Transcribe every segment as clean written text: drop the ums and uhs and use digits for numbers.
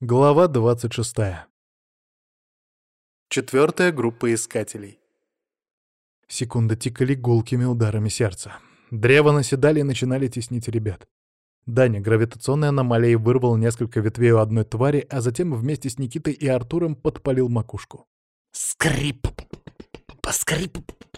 Глава 26. Четвертая группа искателей. Секунды тикали гулкими ударами сердца. Древа наседали и начинали теснить ребят. Даня гравитационной аномалией вырвал несколько ветвей у одной твари, а затем вместе с Никитой и Артуром подпалил макушку. Скрип! Поскрип!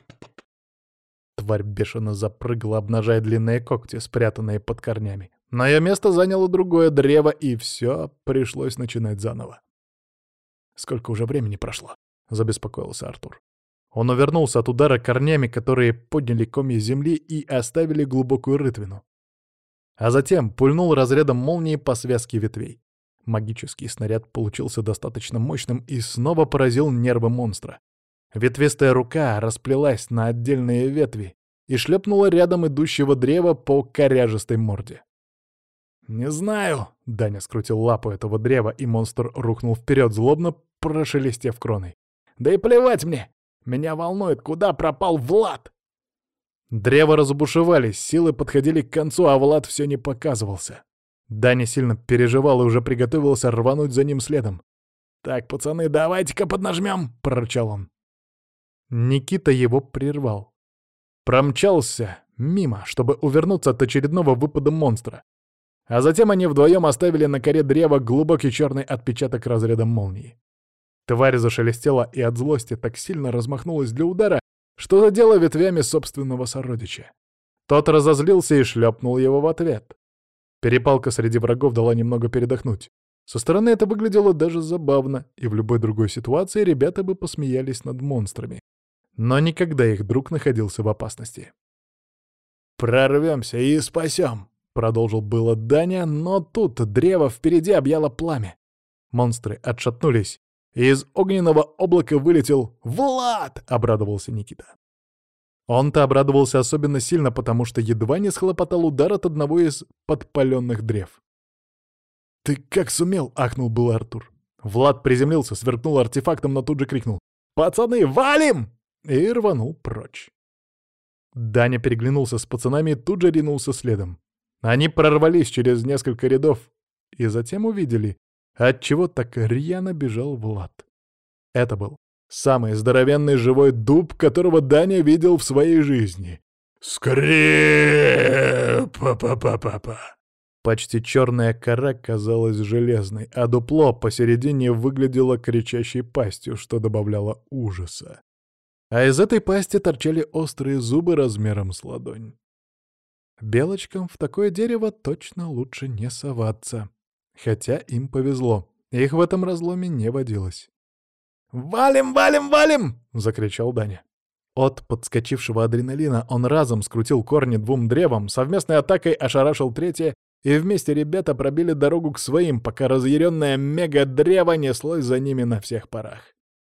Тварь бешено запрыгала, обнажая длинные когти, спрятанные под корнями. На ее место заняло другое древо, и все пришлось начинать заново. «Сколько уже времени прошло?» — забеспокоился Артур. Он увернулся от удара корнями, которые подняли комья земли и оставили глубокую рытвину. А затем пульнул разрядом молнии по связке ветвей. Магический снаряд получился достаточно мощным и снова поразил нервы монстра. Ветвистая рука расплелась на отдельные ветви и шлепнула рядом идущего древа по коряжестой морде. «Не знаю», — Даня скрутил лапу этого древа, и монстр рухнул вперед, злобно прошелестев кроной. «Да и плевать мне! Меня волнует, куда пропал Влад!» Древа разбушевались, силы подходили к концу, а Влад все не показывался. Даня сильно переживал и уже приготовился рвануть за ним следом. «Так, пацаны, давайте-ка поднажмем!» — прорычал он. Никита его прервал. Промчался мимо, чтобы увернуться от очередного выпада монстра. А затем они вдвоем оставили на коре древа глубокий черный отпечаток разрядом молнии. Тварь зашелестела и от злости так сильно размахнулась для удара, что задела ветвями собственного сородича. Тот разозлился и шлепнул его в ответ. Перепалка среди врагов дала немного передохнуть. Со стороны это выглядело даже забавно, и в любой другой ситуации ребята бы посмеялись над монстрами. Но никогда их друг находился в опасности. «Прорвемся и спасем!» — продолжил было Даня, но тут древо впереди объяло пламя. Монстры отшатнулись, и из огненного облака вылетел «Влад!» — обрадовался Никита. Он-то обрадовался особенно сильно, потому что едва не схлопотал удар от одного из подпаленных древ. «Ты как сумел?» — ахнул был Артур. Влад приземлился, сверкнул артефактом, но тут же крикнул «Пацаны, валим!» и рванул прочь. Даня переглянулся с пацанами и тут же ринулся следом. Они прорвались через несколько рядов и затем увидели, отчего так рьяно бежал Влад. Это был самый здоровенный живой дуб, которого Даня видел в своей жизни. Скрип! Па-па-па-па-па! Почти черная кора казалась железной, а дупло посередине выглядело кричащей пастью, что добавляло ужаса. А из этой пасти торчали острые зубы размером с ладонь. Белочкам в такое дерево точно лучше не соваться. Хотя им повезло, их в этом разломе не водилось. «Валим, валим, валим!» — закричал Даня. От подскочившего адреналина он разом скрутил корни двум древам, совместной атакой ошарашил третье, и вместе ребята пробили дорогу к своим, пока разъяренное мега-древо неслось за ними на всех парах.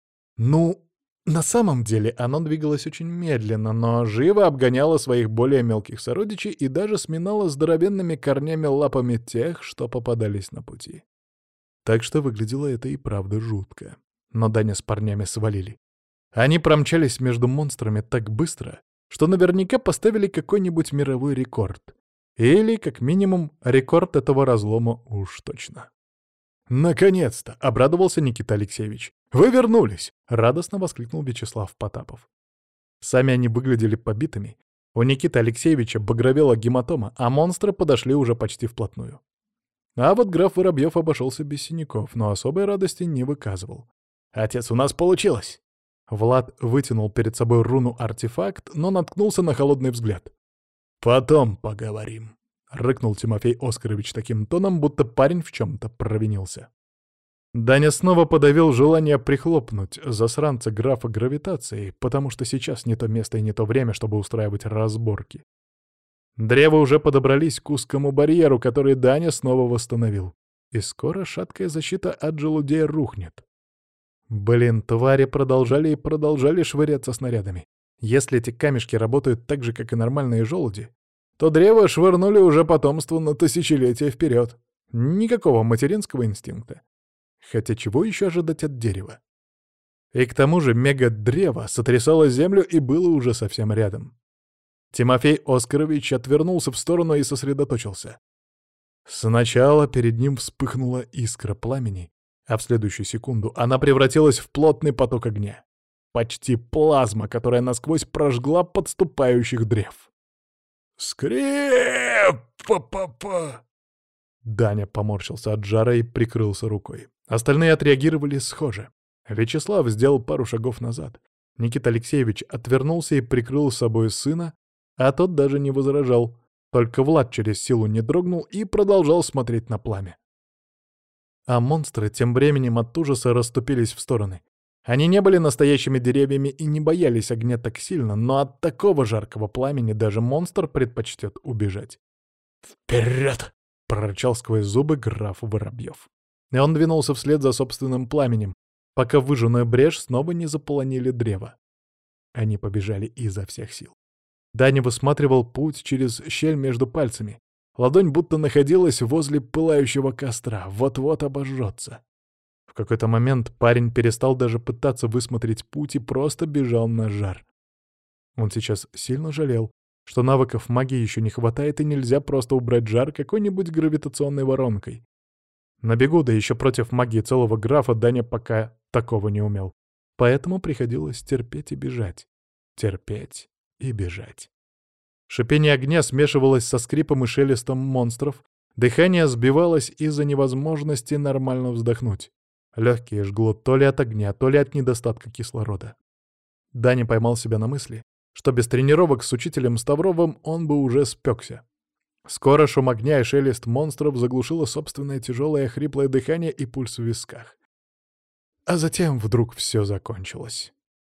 На самом деле оно двигалось очень медленно, но живо обгоняло своих более мелких сородичей и даже сминало здоровенными корнями лапами тех, что попадались на пути. Так что выглядело это и правда жутко. Но Даня с парнями свалили. Они промчались между монстрами так быстро, что наверняка поставили какой-нибудь мировой рекорд. Или, как минимум, рекорд этого разлома уж точно. «Наконец-то!» — обрадовался Никита Алексеевич. «Вы вернулись!» — радостно воскликнул Вячеслав Потапов. Сами они выглядели побитыми. У Никиты Алексеевича багровела гематома, а монстры подошли уже почти вплотную. А вот граф Воробьев обошелся без синяков, но особой радости не выказывал. «Отец, у нас получилось!» Влад вытянул перед собой руну-артефакт, но наткнулся на холодный взгляд. «Потом поговорим», — рыкнул Тимофей Оскарович таким тоном, будто парень в чем-то провинился. Даня снова подавил желание прихлопнуть засранца графа гравитацией, потому что сейчас не то место и не то время, чтобы устраивать разборки. Древа уже подобрались к узкому барьеру, который Даня снова восстановил. И скоро шаткая защита от желудей рухнет. Блин, твари продолжали и продолжали швыряться снарядами. Если эти камешки работают так же, как и нормальные желуди, то древо швырнули уже потомство на тысячелетия вперед. Никакого материнского инстинкта. Хотя чего еще ожидать от дерева? И к тому же мега-древо сотрясало землю и было уже совсем рядом. Тимофей Оскарович отвернулся в сторону и сосредоточился. Сначала перед ним вспыхнула искра пламени, А в следующую секунду она превратилась в плотный поток огня. Почти плазма, которая насквозь прожгла подступающих древ. «Скрип-па-па-па!» Даня поморщился от жара и прикрылся рукой. Остальные отреагировали схоже. Вячеслав сделал пару шагов назад. Никита Алексеевич отвернулся и прикрыл с собой сына, а тот даже не возражал. Только Влад через силу не дрогнул и продолжал смотреть на пламя. А монстры тем временем от ужаса расступились в стороны. Они не были настоящими деревьями и не боялись огня так сильно, но от такого жаркого пламени даже монстр предпочтет убежать. «Вперед!» — прорычал сквозь зубы граф Воробьев. И он двинулся вслед за собственным пламенем, пока выжженную брешь снова не заполонили древо. Они побежали изо всех сил. Даня высматривал путь через щель между пальцами. Ладонь будто находилась возле пылающего костра, вот-вот обожжется. В какой-то момент парень перестал даже пытаться высмотреть путь и просто бежал на жар. Он сейчас сильно жалел, что навыков магии еще не хватает и нельзя просто убрать жар какой-нибудь гравитационной воронкой. На бегу, да еще против магии целого графа, Даня пока такого не умел. Поэтому приходилось терпеть и бежать. Терпеть и бежать. Шипение огня смешивалось со скрипом и шелестом монстров, дыхание сбивалось из-за невозможности нормально вздохнуть. Легкие жгло то ли от огня, то ли от недостатка кислорода. Даня поймал себя на мысли, что без тренировок с учителем Ставровым он бы уже спекся. Скоро шум огня и шелест монстров заглушило собственное тяжелое хриплое дыхание и пульс в висках. А затем вдруг все закончилось.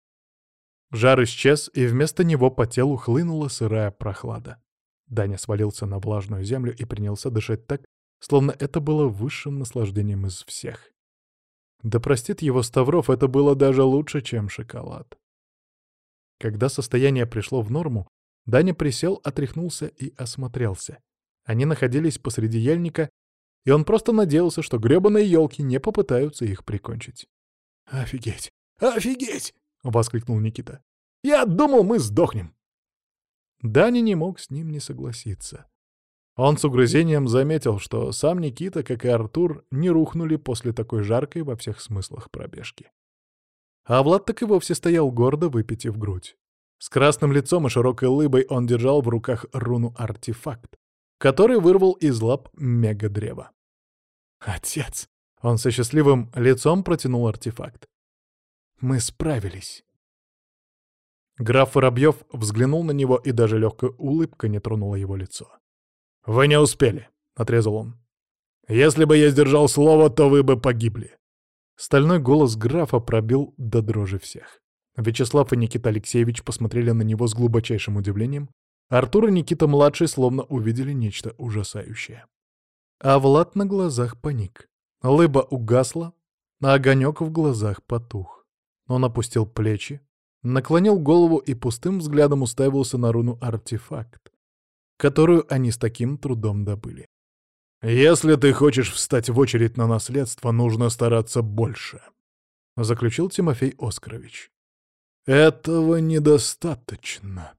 Жар исчез, и вместо него по телу хлынула сырая прохлада. Даня свалился на влажную землю и принялся дышать так, словно это было высшим наслаждением из всех. Да простит его Ставров, это было даже лучше, чем шоколад. Когда состояние пришло в норму, Даня присел, отряхнулся и осмотрелся. Они находились посреди ельника, и он просто надеялся, что грёбаные елки не попытаются их прикончить. «Офигеть! Офигеть!» — воскликнул Никита. «Я думал, мы сдохнем!» Даня не мог с ним не согласиться. Он с угрызением заметил, что сам Никита, как и Артур, не рухнули после такой жаркой во всех смыслах пробежки. А Влад так и вовсе стоял гордо, выпитив грудь. С красным лицом и широкой лыбой он держал в руках руну-артефакт, который вырвал из лап мега-древа. «Отец!» — он со счастливым лицом протянул артефакт. «Мы справились!» Граф Воробьев взглянул на него, и даже легкая улыбка не тронула его лицо. «Вы не успели!» — отрезал он. «Если бы я сдержал слово, то вы бы погибли!» Стальной голос графа пробил до дрожи всех. Вячеслав и Никита Алексеевич посмотрели на него с глубочайшим удивлением. Артур и Никита-младший словно увидели нечто ужасающее. А Влад на глазах паник. Лыба угасла, а огонек в глазах потух. Он опустил плечи, наклонил голову и пустым взглядом уставился на руну-артефакт, которую они с таким трудом добыли. «Если ты хочешь встать в очередь на наследство, нужно стараться больше», — заключил Тимофей Оскарович. «Этого недостаточно».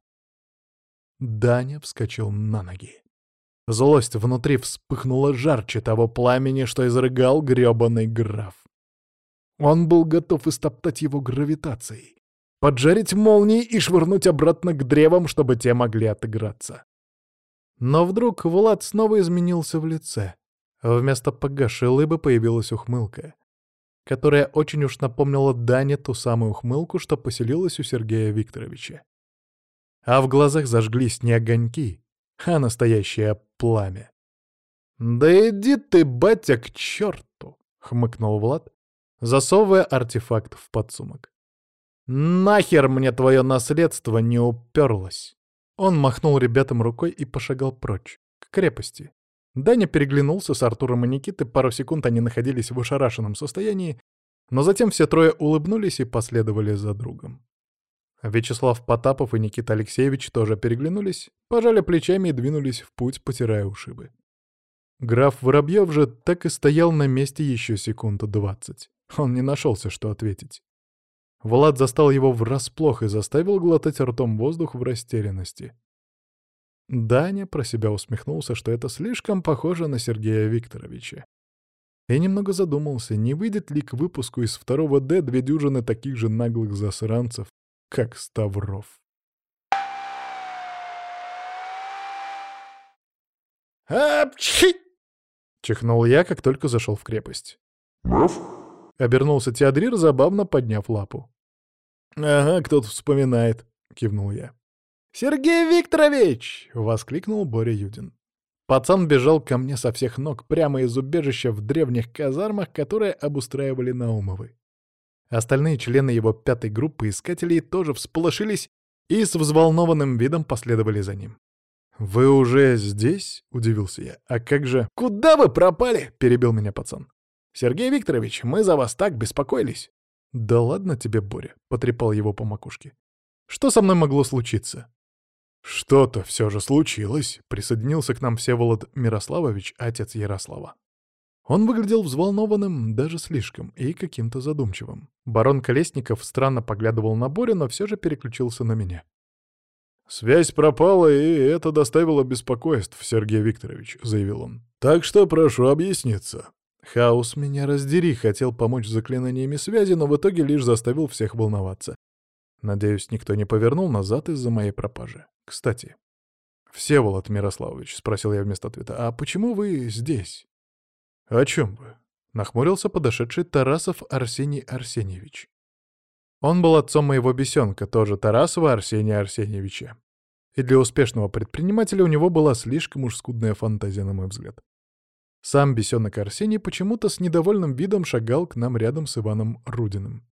Даня вскочил на ноги. Злость внутри вспыхнула жарче того пламени, что изрыгал грёбаный граф. Он был готов истоптать его гравитацией, поджарить молнией и швырнуть обратно к древам, чтобы те могли отыграться. Но вдруг Влад снова изменился в лице. Вместо погасшей лыбы появилась ухмылка, которая очень уж напомнила Дане ту самую ухмылку, что поселилась у Сергея Викторовича. А в глазах зажглись не огоньки, а настоящее пламя. «Да иди ты, батя, к черту!» — хмыкнул Влад, засовывая артефакт в подсумок. «Нахер мне твое наследство не уперлось!» Он махнул ребятам рукой и пошагал прочь, к крепости. Даня переглянулся с Артуром и Никитой, пару секунд они находились в ошарашенном состоянии, но затем все трое улыбнулись и последовали за другом. Вячеслав Потапов и Никита Алексеевич тоже переглянулись, пожали плечами и двинулись в путь, потирая ушибы. Граф Воробьев же так и стоял на месте еще секунд 20. Он не нашелся, что ответить. Влад застал его врасплох и заставил глотать ртом воздух в растерянности. Даня про себя усмехнулся, что это слишком похоже на Сергея Викторовича. И немного задумался, не выйдет ли к выпуску из второго Д 2 дюжины таких же наглых засранцев, как Ставров. «Апчхи!» — чихнул я, как только зашел в крепость. Мав? Обернулся Теодрир, забавно подняв лапу. «Ага, кто-то вспоминает», — кивнул я. «Сергей Викторович!» — воскликнул Боря Юдин. Пацан бежал ко мне со всех ног прямо из убежища в древних казармах, которые обустраивали Наумовы. Остальные члены его пятой группы искателей тоже всполошились и с взволнованным видом последовали за ним. «Вы уже здесь?» — удивился я. «А как же...» «Куда вы пропали?» — перебил меня пацан. «Сергей Викторович, мы за вас так беспокоились». «Да ладно тебе, Боря», — потрепал его по макушке. «Что со мной могло случиться?» «Что-то все же случилось», — присоединился к нам Всеволод Мирославович, отец Ярослава. Он выглядел взволнованным, даже слишком, и каким-то задумчивым. Барон Колесников странно поглядывал на Борю, но все же переключился на меня. «Связь пропала, и это доставило беспокойств, Сергей Викторович», — заявил он. «Так что прошу объясниться». Хаос, меня раздери, хотел помочь с заклинаниями связи, но в итоге лишь заставил всех волноваться. Надеюсь, никто не повернул назад из-за моей пропажи. Кстати, «Всеволод Мирославович», — спросил я вместо ответа, — «а почему вы здесь?» «О чем вы?» — нахмурился подошедший Тарасов Арсений Арсеньевич. Он был отцом моего бесенка, тоже Тарасова Арсения Арсеньевича. И для успешного предпринимателя у него была слишком уж скудная фантазия, на мой взгляд. Сам бесенок Арсений почему-то с недовольным видом шагал к нам рядом с Иваном Рудиным.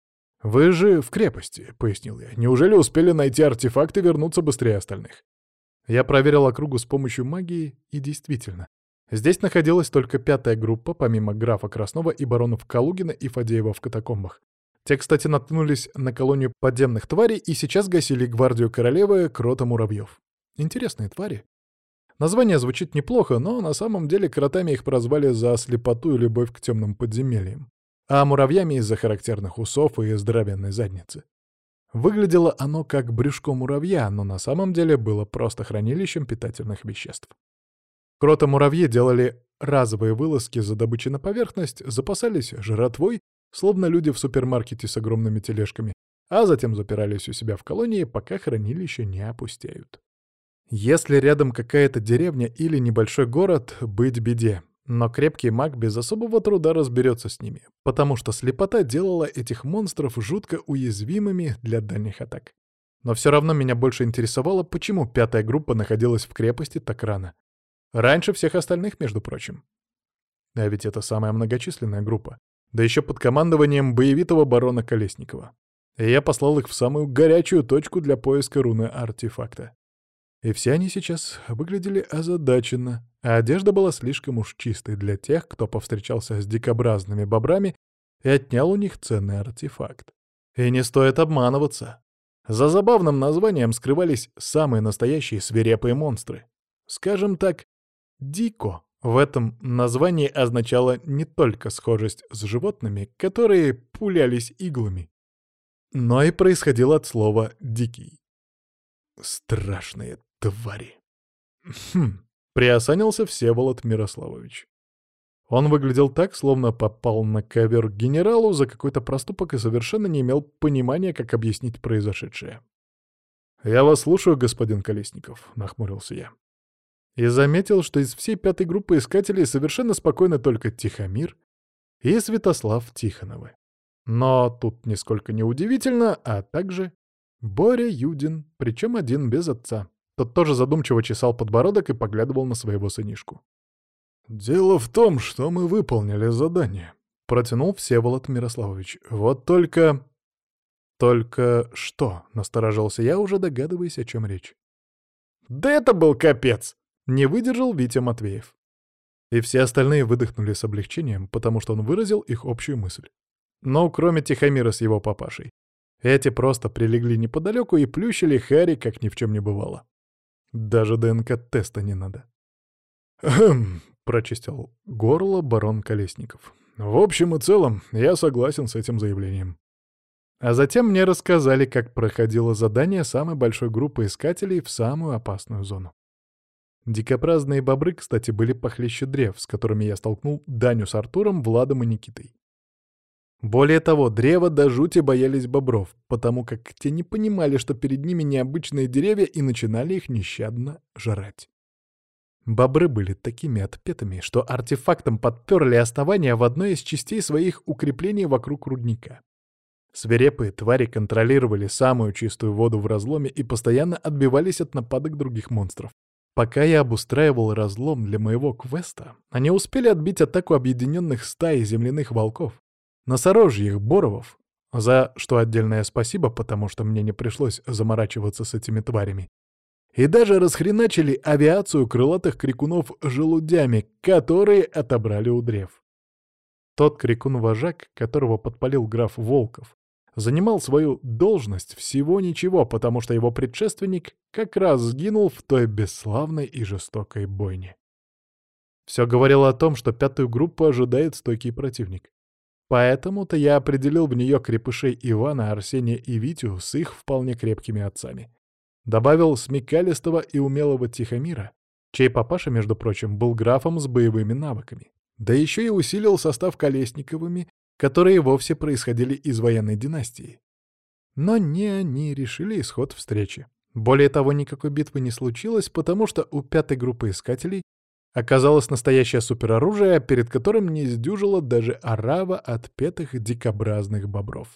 «Вы же в крепости», — пояснил я. «Неужели успели найти артефакт и вернуться быстрее остальных?» Я проверил округу с помощью магии, и действительно. Здесь находилась только пятая группа, помимо графа Краснова и баронов Калугина и Фадеева в катакомбах. Те, кстати, наткнулись на колонию подземных тварей и сейчас гасили гвардию королевы Крота Муравьев. Интересные твари. Название звучит неплохо, но на самом деле кротами их прозвали за слепоту и любовь к темным подземельям, а муравьями из-за характерных усов и здоровенной задницы. Выглядело оно как брюшко муравья, но на самом деле было просто хранилищем питательных веществ. Крота-муравьи делали разовые вылазки за добычей на поверхность, запасались жратвой, словно люди в супермаркете с огромными тележками, а затем запирались у себя в колонии, пока хранилища не опустеют. Если рядом какая-то деревня или небольшой город, быть беде. Но крепкий маг без особого труда разберется с ними, потому что слепота делала этих монстров жутко уязвимыми для дальних атак. Но все равно меня больше интересовало, почему пятая группа находилась в крепости так рано. Раньше всех остальных, между прочим. А ведь это самая многочисленная группа. Да еще под командованием боевитого барона Колесникова. И я послал их в самую горячую точку для поиска руны артефакта. И все они сейчас выглядели озадаченно, а одежда была слишком уж чистой для тех, кто повстречался с дикобразными бобрами и отнял у них ценный артефакт. И не стоит обманываться. За забавным названием скрывались самые настоящие свирепые монстры. Скажем так, дико. В этом названии означало не только схожесть с животными, которые пулялись иглами, но и происходило от слова «дикий». Страшные твари. Приосанился Всеволод Мирославович. Он выглядел так, словно попал на ковер к генералу за какой-то проступок и совершенно не имел понимания, как объяснить произошедшее. «Я вас слушаю, господин Колесников», — нахмурился я. И заметил, что из всей пятой группы искателей совершенно спокойны только Тихомир и Святослав Тихоновы. Но тут нисколько не удивительно, а также Боря Юдин, причем один без отца. Тот тоже задумчиво чесал подбородок и поглядывал на своего сынишку. «Дело в том, что мы выполнили задание», — протянул Всеволод Мирославович. «Вот только...» «Только что?» — насторожился я, уже догадываясь, о чем речь. «Да это был капец!» — не выдержал Витя Матвеев. И все остальные выдохнули с облегчением, потому что он выразил их общую мысль. Но кроме Тихомира с его папашей. Эти просто прилегли неподалеку и плющили Харри, как ни в чем не бывало. Даже ДНК-теста не надо. «Хм», — прочистил горло барон Колесников. «В общем и целом, я согласен с этим заявлением». А затем мне рассказали, как проходило задание самой большой группы искателей в самую опасную зону. Дикобразные бобры, кстати, были похлеще древ, с которыми я столкнул Даню с Артуром, Владом и Никитой. Более того, древа до жути боялись бобров, потому как те не понимали, что перед ними необычные деревья, и начинали их нещадно жрать. Бобры были такими отпетыми, что артефактом подперли основания в одной из частей своих укреплений вокруг рудника. Свирепые твари контролировали самую чистую воду в разломе и постоянно отбивались от нападок других монстров. Пока я обустраивал разлом для моего квеста, они успели отбить атаку объединенных стай земляных волков, носорожьих боровов, за что отдельное спасибо, потому что мне не пришлось заморачиваться с этими тварями, и даже расхреначили авиацию крылатых крикунов желудями, которые отобрали у древ. Тот крикун-вожак, которого подпалил граф Волков, занимал свою должность всего ничего, потому что его предшественник как раз сгинул в той бесславной и жестокой бойне. Все говорило о том, что пятую группу ожидает стойкий противник. Поэтому-то я определил в нее крепышей Ивана, Арсения и Витю с их вполне крепкими отцами. Добавил смекалистого и умелого Тихомира, чей папаша, между прочим, был графом с боевыми навыками. Да еще и усилил состав Колесниковыми, которые вовсе происходили из военной династии. Но не они решили исход встречи. Более того, никакой битвы не случилось, потому что у пятой группы искателей оказалось настоящее супероружие, перед которым не сдюжила даже орава отпетых дикобразных бобров.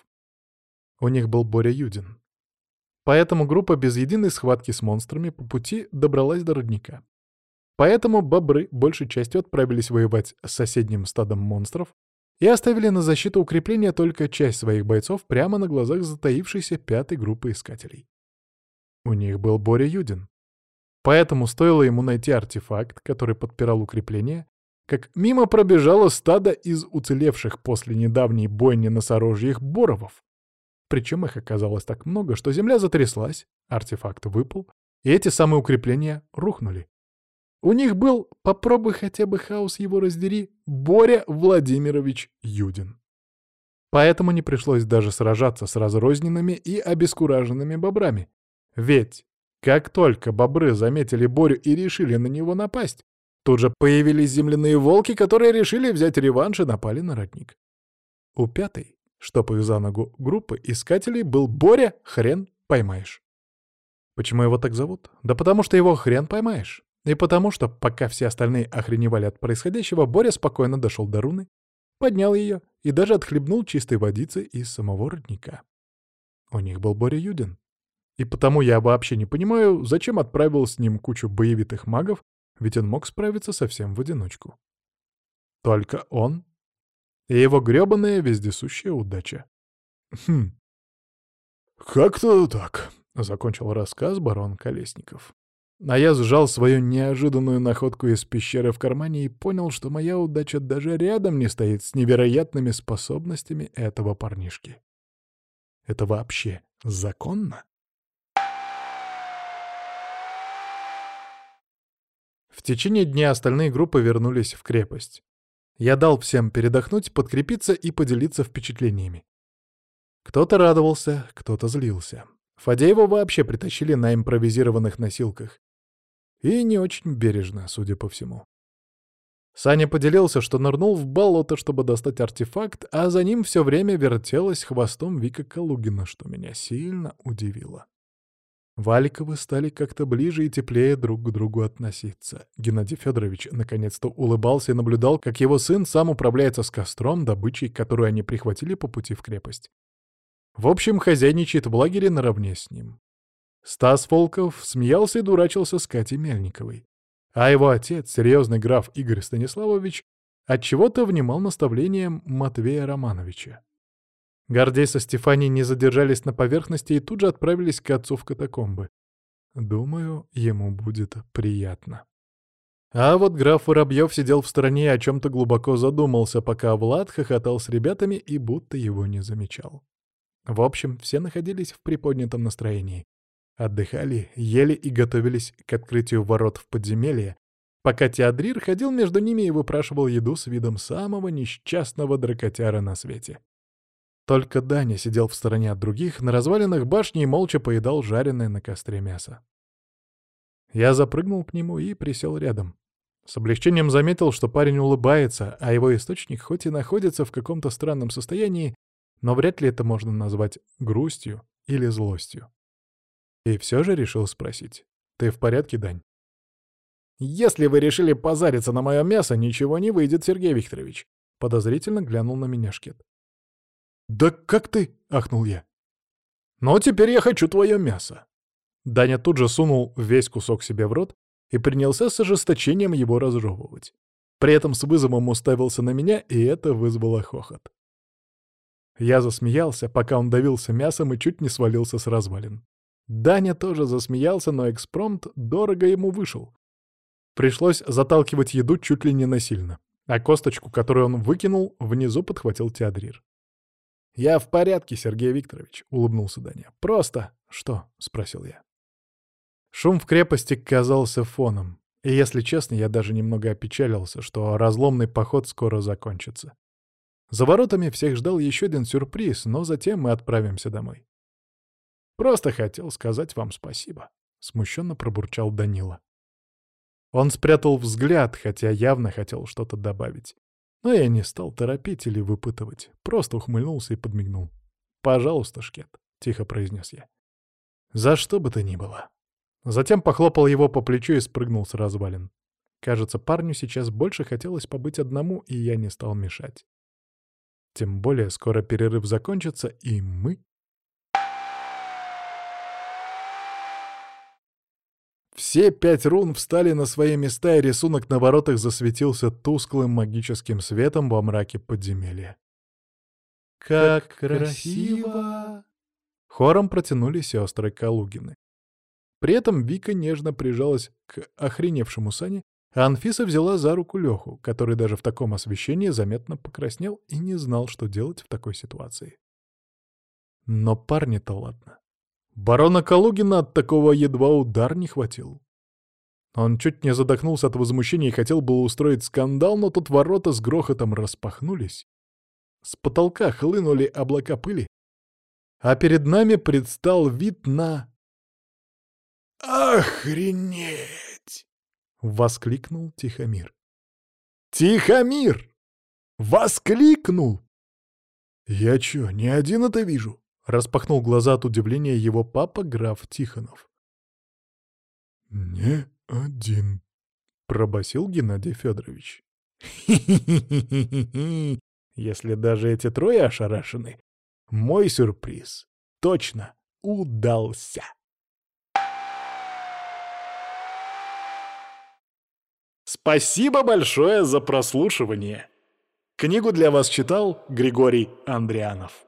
У них был Боря Юдин. Поэтому группа без единой схватки с монстрами по пути добралась до родника. Поэтому бобры большей частью отправились воевать с соседним стадом монстров и оставили на защиту укрепления только часть своих бойцов прямо на глазах затаившейся пятой группы искателей. У них был Боря Юдин. Поэтому стоило ему найти артефакт, который подпирал укрепление, как мимо пробежало стадо из уцелевших после недавней бойни носорожьих боровов. Причем их оказалось так много, что земля затряслась, артефакт выпал, и эти самые укрепления рухнули. У них был, попробуй хотя бы хаос его раздери, Боря Владимирович Юдин. Поэтому не пришлось даже сражаться с разрозненными и обескураженными бобрами. Ведь как только бобры заметили Борю и решили на него напасть, тут же появились земляные волки, которые решили взять реванш и напали на родник. У пятой, чтоб их за ногу, группы искателей был Боря Хрен Поймаешь. Почему его так зовут? Да потому что его хрен поймаешь. И потому что, пока все остальные охреневали от происходящего, Боря спокойно дошел до руны, поднял ее и даже отхлебнул чистой водицы из самого родника. У них был Боря Юдин. И потому я вообще не понимаю, зачем отправил с ним кучу боевитых магов, ведь он мог справиться совсем в одиночку. Только он и его грёбаная вездесущая удача. Хм. «Как-то так», — закончил рассказ барон Колесников. А я сжал свою неожиданную находку из пещеры в кармане и понял, что моя удача даже рядом не стоит с невероятными способностями этого парнишки. Это вообще законно? В течение дня остальные группы вернулись в крепость. Я дал всем передохнуть, подкрепиться и поделиться впечатлениями. Кто-то радовался, кто-то злился. Фадеева вообще притащили на импровизированных носилках. И не очень бережно, судя по всему. Саня поделился, что нырнул в болото, чтобы достать артефакт, а за ним все время вертелась хвостом Вика Калугина, что меня сильно удивило. Валиковы стали как-то ближе и теплее друг к другу относиться. Геннадий Федорович наконец-то улыбался и наблюдал, как его сын сам управляется с костром, добычей, которую они прихватили по пути в крепость. В общем, хозяйничает в лагере наравне с ним. Стас Волков смеялся и дурачился с Катей Мельниковой. А его отец, серьезный граф Игорь Станиславович, отчего-то внимал наставлениям Матвея Романовича. Гордей со Стефанией не задержались на поверхности и тут же отправились к отцу в катакомбы. Думаю, ему будет приятно. А вот граф Воробьев сидел в стороне и о чем-то глубоко задумался, пока Влад хохотал с ребятами и будто его не замечал. В общем, все находились в приподнятом настроении. Отдыхали, ели и готовились к открытию ворот в подземелье, пока Теодрир ходил между ними и выпрашивал еду с видом самого несчастного дракотяра на свете. Только Даня сидел в стороне от других, на развалинах башни и молча поедал жареное на костре мясо. Я запрыгнул к нему и присел рядом. С облегчением заметил, что парень улыбается, а его источник хоть и находится в каком-то странном состоянии, но вряд ли это можно назвать грустью или злостью. И все же решил спросить: «Ты в порядке, Дань?» «Если вы решили позариться на мое мясо, ничего не выйдет, Сергей Викторович», — подозрительно глянул на меня Шкет. «Да как ты?» — ахнул я. «Ну, теперь я хочу твое мясо». Даня тут же сунул весь кусок себе в рот и принялся с ожесточением его разжевывать. При этом с вызовом уставился на меня, и это вызвало хохот. Я засмеялся, пока он давился мясом и чуть не свалился с развалин. Даня тоже засмеялся, но экспромт дорого ему вышел. Пришлось заталкивать еду чуть ли не насильно, а косточку, которую он выкинул, внизу подхватил Теодрир. «Я в порядке, Сергей Викторович», — улыбнулся Даня. «Просто...» «Что?» — спросил я. Шум в крепости казался фоном, и, если честно, я даже немного опечалился, что разломный поход скоро закончится. За воротами всех ждал еще один сюрприз, но затем мы отправимся домой. «Просто хотел сказать вам спасибо», — смущенно пробурчал Данила. Он спрятал взгляд, хотя явно хотел что-то добавить. Но я не стал торопить или выпытывать, просто ухмыльнулся и подмигнул. «Пожалуйста, Шкет», — тихо произнес я. «За что бы то ни было». Затем похлопал его по плечу и спрыгнул с развалин. Кажется, парню сейчас больше хотелось побыть одному, и я не стал мешать. Тем более скоро перерыв закончится, и мы... Все 5 рун встали на свои места, и рисунок на воротах засветился тусклым магическим светом во мраке подземелья. «Как красиво!» Хором протянули сестры Калугины. При этом Вика нежно прижалась к охреневшему Сане, а Анфиса взяла за руку Леху, который даже в таком освещении заметно покраснел и не знал, что делать в такой ситуации. Но парни-то ладно. Барона Калугина от такого едва удар не хватил. Он чуть не задохнулся от возмущения и хотел было устроить скандал, но тут ворота с грохотом распахнулись. С потолка хлынули облака пыли, а перед нами предстал вид на... «Охренеть!» — воскликнул Тихомир. «Тихомир! Воскликнул!» «Я чё, не один это вижу?» — распахнул глаза от удивления его папа, граф Тихонов. «Не один», — пробасил Геннадий Федорович. «Хи-хи-хи-хи-хи! Если даже эти трое ошарашены, мой сюрприз точно удался!» Спасибо большое за прослушивание. Книгу для вас читал Григорий Андрианов.